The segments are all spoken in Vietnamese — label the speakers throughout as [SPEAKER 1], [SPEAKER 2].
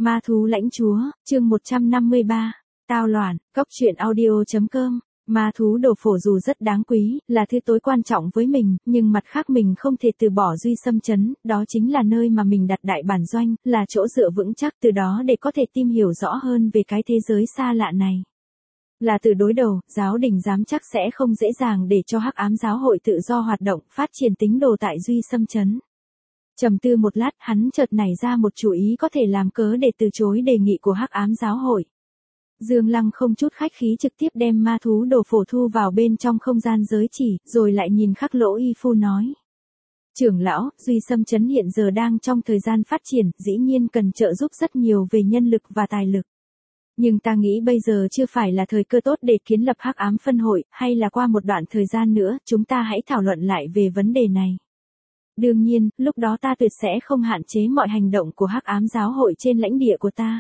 [SPEAKER 1] Ma thú lãnh chúa, chương 153. Tao loạn, cóc truyện audio.com. Ma thú đồ phổ dù rất đáng quý, là thứ tối quan trọng với mình, nhưng mặt khác mình không thể từ bỏ Duy Sâm Trấn, đó chính là nơi mà mình đặt đại bản doanh, là chỗ dựa vững chắc từ đó để có thể tìm hiểu rõ hơn về cái thế giới xa lạ này. Là từ đối đầu, giáo đình dám chắc sẽ không dễ dàng để cho Hắc Ám giáo hội tự do hoạt động, phát triển tín đồ tại Duy Sâm Trấn. Trầm tư một lát, hắn chợt nảy ra một chủ ý có thể làm cớ để từ chối đề nghị của Hắc Ám giáo hội. Dương Lăng không chút khách khí trực tiếp đem ma thú đồ phổ thu vào bên trong không gian giới chỉ, rồi lại nhìn Khắc Lỗ Y Phu nói. Trưởng lão, Duy Sâm Trấn hiện giờ đang trong thời gian phát triển, dĩ nhiên cần trợ giúp rất nhiều về nhân lực và tài lực. Nhưng ta nghĩ bây giờ chưa phải là thời cơ tốt để kiến lập Hắc Ám phân hội, hay là qua một đoạn thời gian nữa, chúng ta hãy thảo luận lại về vấn đề này. Đương nhiên, lúc đó ta tuyệt sẽ không hạn chế mọi hành động của Hắc Ám giáo hội trên lãnh địa của ta.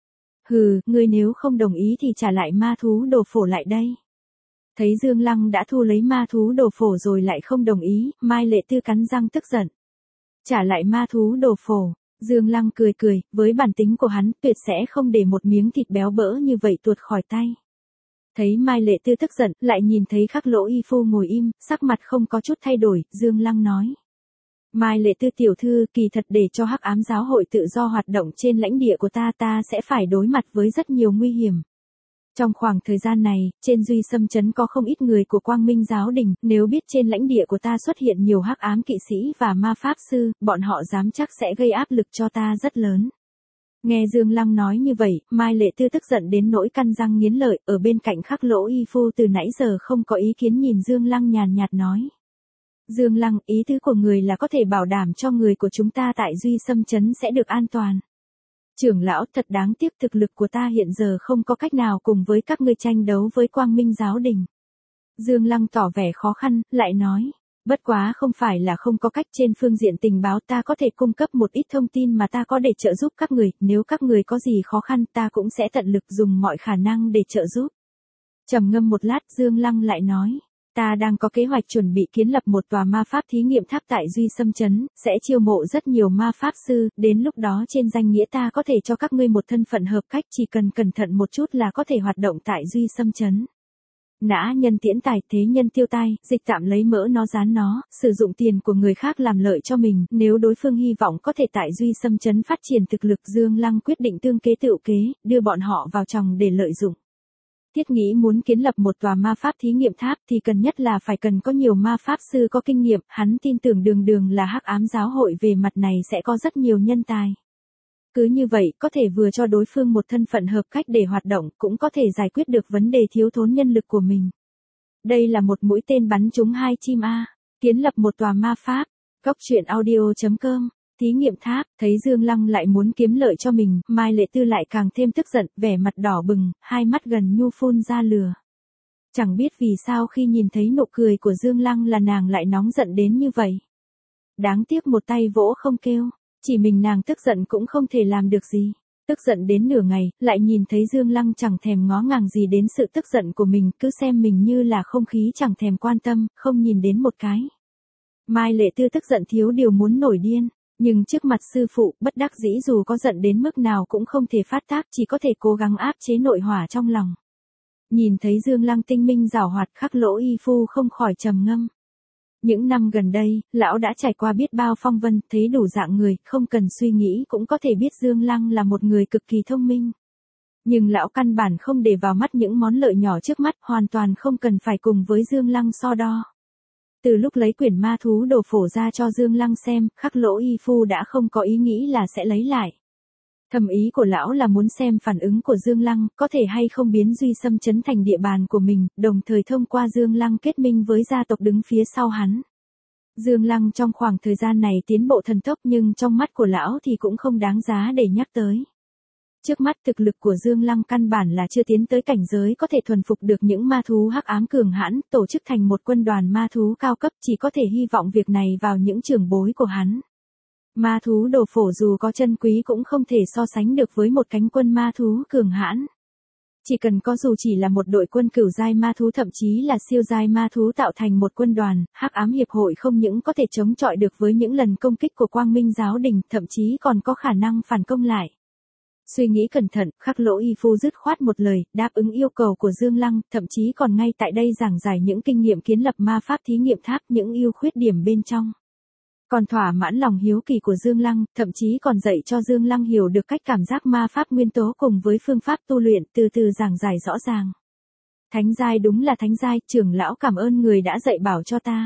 [SPEAKER 1] Hừ, ngươi nếu không đồng ý thì trả lại ma thú đồ phổ lại đây. Thấy Dương Lăng đã thu lấy ma thú đồ phổ rồi lại không đồng ý, Mai Lệ Tư cắn răng tức giận. Trả lại ma thú đồ phổ, Dương Lăng cười cười, với bản tính của hắn tuyệt sẽ không để một miếng thịt béo bỡ như vậy tuột khỏi tay. Thấy Mai Lệ Tư tức giận, lại nhìn thấy Khắc Lỗ Y Phu ngồi im, sắc mặt không có chút thay đổi, Dương Lăng nói. Mai Lệ Tư tiểu thư, kỳ thật để cho Hắc Ám giáo hội tự do hoạt động trên lãnh địa của ta sẽ phải đối mặt với rất nhiều nguy hiểm. Trong khoảng thời gian này, trên Duy Sâm Trấn có không ít người của Quang Minh giáo đình, nếu biết trên lãnh địa của ta xuất hiện nhiều Hắc Ám kỵ sĩ và ma pháp sư, bọn họ dám chắc sẽ gây áp lực cho ta rất lớn. Nghe Dương Lăng nói như vậy, Mai Lệ Tư tức giận đến nỗi căn răng nghiến lợi, ở bên cạnh Khắc Lỗ Y Phu từ nãy giờ không có ý kiến nhìn Dương Lăng nhàn nhạt nói. Dương Lăng, ý tứ của người là có thể bảo đảm cho người của chúng ta tại Duy Sâm Trấn sẽ được an toàn. Trưởng lão, thật đáng tiếc thực lực của ta hiện giờ không có cách nào cùng với các ngươi tranh đấu với Quang Minh giáo đình. Dương Lăng tỏ vẻ khó khăn, lại nói. Bất quá không phải là không có cách, trên phương diện tình báo ta có thể cung cấp một ít thông tin mà ta có để trợ giúp các người, nếu các người có gì khó khăn ta cũng sẽ tận lực dùng mọi khả năng để trợ giúp. Trầm ngâm một lát, Dương Lăng lại nói. Ta đang có kế hoạch chuẩn bị kiến lập một tòa ma pháp thí nghiệm tháp tại Duy Sâm Trấn, sẽ chiêu mộ rất nhiều ma pháp sư, đến lúc đó trên danh nghĩa ta có thể cho các ngươi một thân phận hợp cách, chỉ cần cẩn thận một chút là có thể hoạt động tại Duy Sâm Trấn. Nã nhân tiễn tài, thế nhân tiêu tai, dịch tạm lấy mỡ nó dán nó, sử dụng tiền của người khác làm lợi cho mình, nếu đối phương hy vọng có thể tại Duy Sâm Trấn phát triển thực lực, Dương Lăng quyết định tương kế tựu kế, đưa bọn họ vào chồng để lợi dụng. Thiết nghĩ muốn kiến lập một tòa ma pháp thí nghiệm tháp thì cần nhất là phải cần có nhiều ma pháp sư có kinh nghiệm, hắn tin tưởng đường là Hắc Ám giáo hội về mặt này sẽ có rất nhiều nhân tài. Cứ như vậy, có thể vừa cho đối phương một thân phận hợp cách để hoạt động, cũng có thể giải quyết được vấn đề thiếu thốn nhân lực của mình. Đây là một mũi tên bắn trúng hai chim A, kiến lập một tòa ma pháp, cóc truyện audio.com. Thí nghiệm tháp, thấy Dương Lăng lại muốn kiếm lợi cho mình, Mai Lệ Tư lại càng thêm tức giận, vẻ mặt đỏ bừng, hai mắt gần nhu phun ra lửa. Chẳng biết vì sao khi nhìn thấy nụ cười của Dương Lăng là nàng lại nóng giận đến như vậy. Đáng tiếc một tay vỗ không kêu, chỉ mình nàng tức giận cũng không thể làm được gì. Tức giận đến nửa ngày, lại nhìn thấy Dương Lăng chẳng thèm ngó ngàng gì đến sự tức giận của mình, cứ xem mình như là không khí chẳng thèm quan tâm, không nhìn đến một cái. Mai Lệ Tư tức giận thiếu điều muốn nổi điên. Nhưng trước mặt sư phụ, bất đắc dĩ dù có giận đến mức nào cũng không thể phát tác, chỉ có thể cố gắng áp chế nội hỏa trong lòng. Nhìn thấy Dương Lăng tinh minh giảo hoạt, Khắc Lỗ Y Phu không khỏi trầm ngâm. Những năm gần đây, lão đã trải qua biết bao phong vân, thấy đủ dạng người, không cần suy nghĩ cũng có thể biết Dương Lăng là một người cực kỳ thông minh. Nhưng lão căn bản không để vào mắt những món lợi nhỏ trước mắt, hoàn toàn không cần phải cùng với Dương Lăng so đo. Từ lúc lấy quyển ma thú đồ phổ ra cho Dương Lăng xem, Khắc Lỗ Y Phu đã không có ý nghĩ là sẽ lấy lại. Thầm ý của lão là muốn xem phản ứng của Dương Lăng, có thể hay không biến Duy Sâm Trấn thành địa bàn của mình, đồng thời thông qua Dương Lăng kết minh với gia tộc đứng phía sau hắn. Dương Lăng trong khoảng thời gian này tiến bộ thần tốc nhưng trong mắt của lão thì cũng không đáng giá để nhắc tới. Trước mắt thực lực của Dương Lăng căn bản là chưa tiến tới cảnh giới có thể thuần phục được những ma thú hắc ám cường hãn, tổ chức thành một quân đoàn ma thú cao cấp, chỉ có thể hy vọng việc này vào những trưởng bối của hắn. Ma thú đồ phổ dù có chân quý cũng không thể so sánh được với một cánh quân ma thú cường hãn. Chỉ cần có dù chỉ là một đội quân cửu giai ma thú, thậm chí là siêu giai ma thú tạo thành một quân đoàn, Hắc Ám hiệp hội không những có thể chống chọi được với những lần công kích của Quang Minh giáo đình, thậm chí còn có khả năng phản công lại. Suy nghĩ cẩn thận, Khắc Lỗ Y Phu dứt khoát một lời, đáp ứng yêu cầu của Dương Lăng, thậm chí còn ngay tại đây giảng giải những kinh nghiệm kiến lập ma pháp thí nghiệm tháp, những ưu khuyết điểm bên trong. Còn thỏa mãn lòng hiếu kỳ của Dương Lăng, thậm chí còn dạy cho Dương Lăng hiểu được cách cảm giác ma pháp nguyên tố cùng với phương pháp tu luyện, từ từ giảng giải rõ ràng. Thánh giai đúng là thánh giai, trưởng lão cảm ơn người đã dạy bảo cho ta.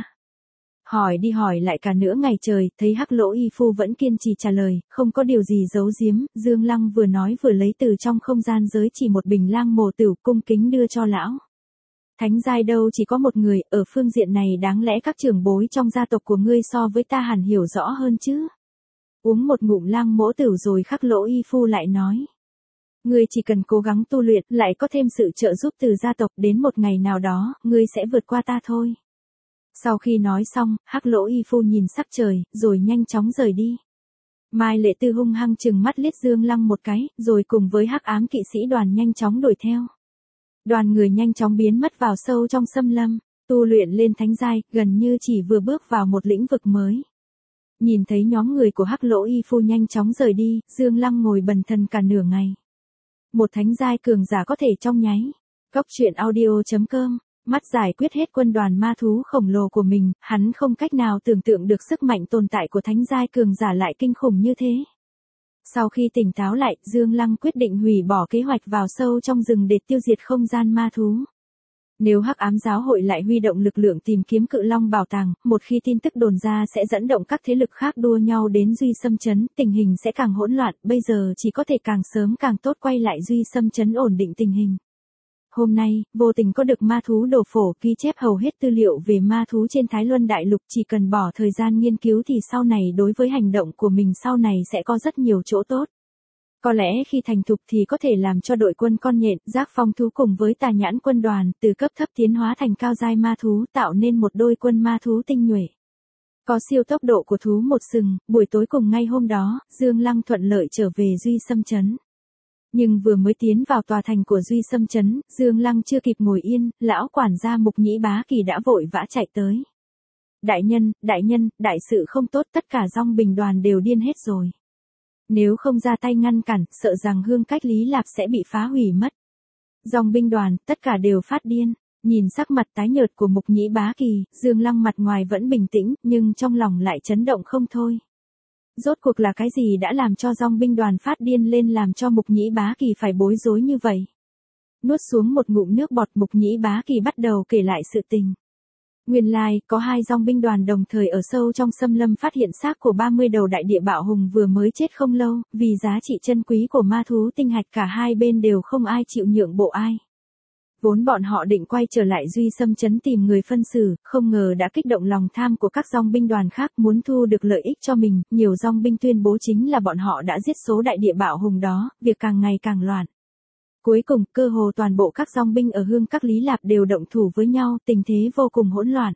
[SPEAKER 1] Hỏi đi hỏi lại cả nửa ngày trời, thấy Hắc Lỗ Y Phu vẫn kiên trì trả lời, không có điều gì giấu giếm, Dương Lăng vừa nói vừa lấy từ trong không gian giới chỉ một bình lang mồ tửu cung kính đưa cho lão. Thánh giai đâu chỉ có một người, ở phương diện này đáng lẽ các trưởng bối trong gia tộc của ngươi so với ta hẳn hiểu rõ hơn chứ. Uống một ngụm lang mỗ tửu rồi Khắc Lỗ Y Phu lại nói. Ngươi chỉ cần cố gắng tu luyện, lại có thêm sự trợ giúp từ gia tộc, đến một ngày nào đó, ngươi sẽ vượt qua ta thôi. Sau khi nói xong, Hắc Lỗ Y Phu nhìn sắc trời, rồi nhanh chóng rời đi. Mai Lệ Tư hung hăng trừng mắt liếc Dương Lăng một cái, rồi cùng với Hắc Ám kỵ sĩ đoàn nhanh chóng đuổi theo. Đoàn người nhanh chóng biến mất vào sâu trong xâm lâm, tu luyện lên thánh giai, gần như chỉ vừa bước vào một lĩnh vực mới. Nhìn thấy nhóm người của Hắc Lỗ Y Phu nhanh chóng rời đi, Dương Lăng ngồi bần thần cả nửa ngày. Một thánh giai cường giả có thể trong nháy. Cốc truyện audio.com, mắt giải quyết hết quân đoàn ma thú khổng lồ của mình, hắn không cách nào tưởng tượng được sức mạnh tồn tại của thánh giai cường giả lại kinh khủng như thế. Sau khi tỉnh táo lại, Dương Lăng quyết định hủy bỏ kế hoạch vào sâu trong rừng để tiêu diệt không gian ma thú. Nếu Hắc Ám giáo hội lại huy động lực lượng tìm kiếm Cự Long bảo tàng, một khi tin tức đồn ra sẽ dẫn động các thế lực khác đua nhau đến Duy Xâm Trấn, tình hình sẽ càng hỗn loạn, bây giờ chỉ có thể càng sớm càng tốt quay lại Duy Xâm Trấn ổn định tình hình. Hôm nay, vô tình có được ma thú đồ phổ ghi chép hầu hết tư liệu về ma thú trên Thái Luân Đại Lục, chỉ cần bỏ thời gian nghiên cứu thì sau này đối với hành động của mình sau này sẽ có rất nhiều chỗ tốt. Có lẽ khi thành thục thì có thể làm cho đội quân con nhện, giác phong thú cùng với tà nhãn quân đoàn, từ cấp thấp tiến hóa thành cao giai ma thú tạo nên một đôi quân ma thú tinh nhuệ. Có siêu tốc độ của thú một sừng, buổi tối cùng ngay hôm đó, Dương Lăng thuận lợi trở về Duy Xâm Trấn. Nhưng vừa mới tiến vào tòa thành của Duy Xâm Trấn, Dương Lăng chưa kịp ngồi yên, lão quản gia Mục Nhĩ Bá Kỳ đã vội vã chạy tới. Đại nhân, đại sự không tốt, tất cả dòng binh đoàn đều điên hết rồi. Nếu không ra tay ngăn cản, sợ rằng hương cách Lý Lạp sẽ bị phá hủy mất. Dòng binh đoàn, tất cả đều phát điên. Nhìn sắc mặt tái nhợt của Mục Nhĩ Bá Kỳ, Dương Lăng mặt ngoài vẫn bình tĩnh, nhưng trong lòng lại chấn động không thôi. Rốt cuộc là cái gì đã làm cho dòng binh đoàn phát điên lên làm cho Mục Nhĩ Bá Kỳ phải bối rối như vậy? Nuốt xuống một ngụm nước bọt, Mục Nhĩ Bá Kỳ bắt đầu kể lại sự tình. Nguyên lai, có hai dòng binh đoàn đồng thời ở sâu trong xâm lâm phát hiện xác của 30 đầu đại địa bạo hùng vừa mới chết không lâu, vì giá trị chân quý của ma thú tinh hạch cả hai bên đều không ai chịu nhượng bộ ai. Vốn bọn họ định quay trở lại Duy Xâm Trấn tìm người phân xử, không ngờ đã kích động lòng tham của các dòng binh đoàn khác muốn thu được lợi ích cho mình, nhiều dòng binh tuyên bố chính là bọn họ đã giết số đại địa bạo hùng đó, việc càng ngày càng loạn. Cuối cùng, cơ hồ toàn bộ các dòng binh ở hương các Lý Lạp đều động thủ với nhau, tình thế vô cùng hỗn loạn.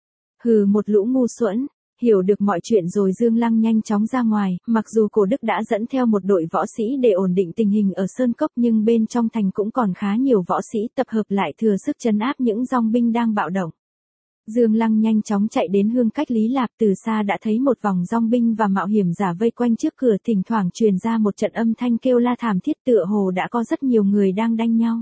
[SPEAKER 1] Hừ, một lũ ngu xuẩn. Hiểu được mọi chuyện rồi Dương Lăng nhanh chóng ra ngoài, mặc dù Cổ Đức đã dẫn theo một đội võ sĩ để ổn định tình hình ở Sơn Cốc nhưng bên trong thành cũng còn khá nhiều võ sĩ tập hợp lại thừa sức trấn áp những dòng binh đang bạo động. Dương Lăng nhanh chóng chạy đến hương cách Lý Lạp, từ xa đã thấy một vòng dòng binh và mạo hiểm giả vây quanh trước cửa, thỉnh thoảng truyền ra một trận âm thanh kêu la thảm thiết tựa hồ đã có rất nhiều người đang đanh nhau.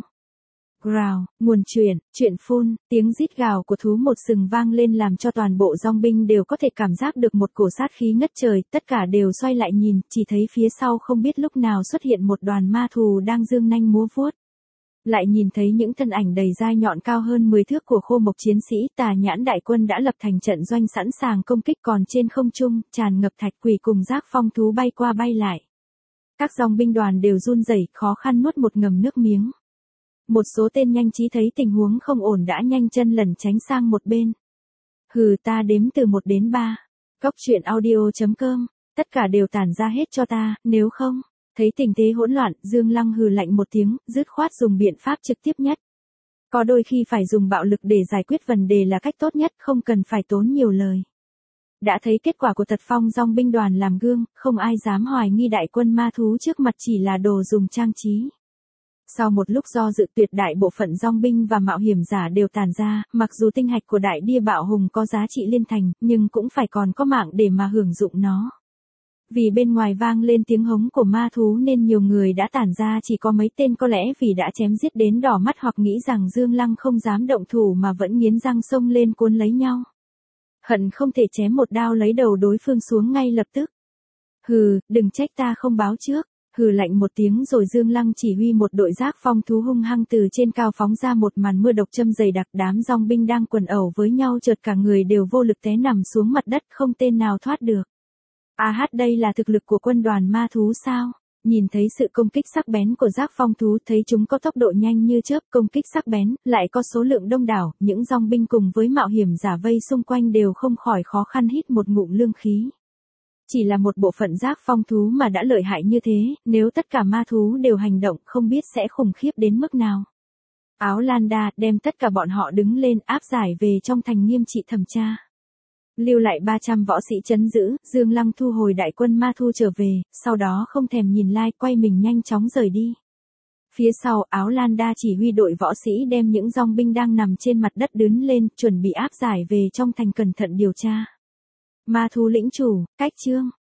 [SPEAKER 1] Growl, nguồn chuyện phun, tiếng rít gào của thú một sừng vang lên làm cho toàn bộ dòng binh đều có thể cảm giác được một cổ sát khí ngất trời, tất cả đều xoay lại nhìn, chỉ thấy phía sau không biết lúc nào xuất hiện một đoàn ma thú đang giương nanh múa vuốt. Lại nhìn thấy những thân ảnh đầy dai nhọn cao hơn 10 thước của Khô Mộc chiến sĩ tà nhãn đại quân đã lập thành trận doanh sẵn sàng công kích, còn trên không trung, tràn ngập thạch quỷ cùng giác phong thú bay qua bay lại. Các dòng binh đoàn đều run rẩy, khó khăn nuốt một ngụm nước miếng. Một số tên nhanh trí thấy tình huống không ổn đã nhanh chân lẩn tránh sang một bên. Hừ, ta đếm từ 1 đến 3. Cốc truyện audio.com, tất cả đều tản ra hết cho ta, nếu không. Thấy tình thế hỗn loạn, Dương Lăng hừ lạnh một tiếng, dứt khoát dùng biện pháp trực tiếp nhất. Có đôi khi phải dùng bạo lực để giải quyết vấn đề là cách tốt nhất, không cần phải tốn nhiều lời. Đã thấy kết quả của tật phong dòng binh đoàn làm gương, không ai dám hoài nghi đại quân ma thú trước mặt chỉ là đồ dùng trang trí. Sau một lúc do dự, tuyệt đại bộ phận dòng binh và mạo hiểm giả đều tàn ra, mặc dù tinh hạch của đại địa bạo hùng có giá trị liên thành, nhưng cũng phải còn có mạng để mà hưởng dụng nó. Vì bên ngoài vang lên tiếng hống của ma thú nên nhiều người đã tản ra, chỉ có mấy tên có lẽ vì đã chém giết đến đỏ mắt hoặc nghĩ rằng Dương Lăng không dám động thủ mà vẫn nghiến răng xông lên cuốn lấy nhau. Hận không thể chém một đao lấy đầu đối phương xuống ngay lập tức. Hừ, đừng trách ta không báo trước. Hừ lạnh một tiếng rồi Dương Lăng chỉ huy một đội giác phong thú hung hăng từ trên cao phóng ra một màn mưa độc châm dày đặc, đám dòng binh đang quần ẩu với nhau chợt cả người đều vô lực té nằm xuống mặt đất, không tên nào thoát được. Đây là thực lực của quân đoàn ma thú sao? Nhìn thấy sự công kích sắc bén của giác phong thú, thấy chúng có tốc độ nhanh như chớp, công kích sắc bén, lại có số lượng đông đảo, những dòng binh cùng với mạo hiểm giả vây xung quanh đều không khỏi khó khăn hít một ngụm lương khí. Chỉ là một bộ phận giác phong thú mà đã lợi hại như thế, nếu tất cả ma thú đều hành động không biết sẽ khủng khiếp đến mức nào. Áo Landa đem tất cả bọn họ đứng lên áp giải về trong thành nghiêm trị thẩm tra. Lưu lại 300 võ sĩ trấn giữ, Dương Lăng thu hồi đại quân ma thu trở về, sau đó không thèm nhìn lai, quay mình nhanh chóng rời đi. Phía sau, Áo Landa chỉ huy đội võ sĩ đem những dòng binh đang nằm trên mặt đất đứng lên, chuẩn bị áp giải về trong thành cẩn thận điều tra. Ma thú lĩnh chủ, cách chương.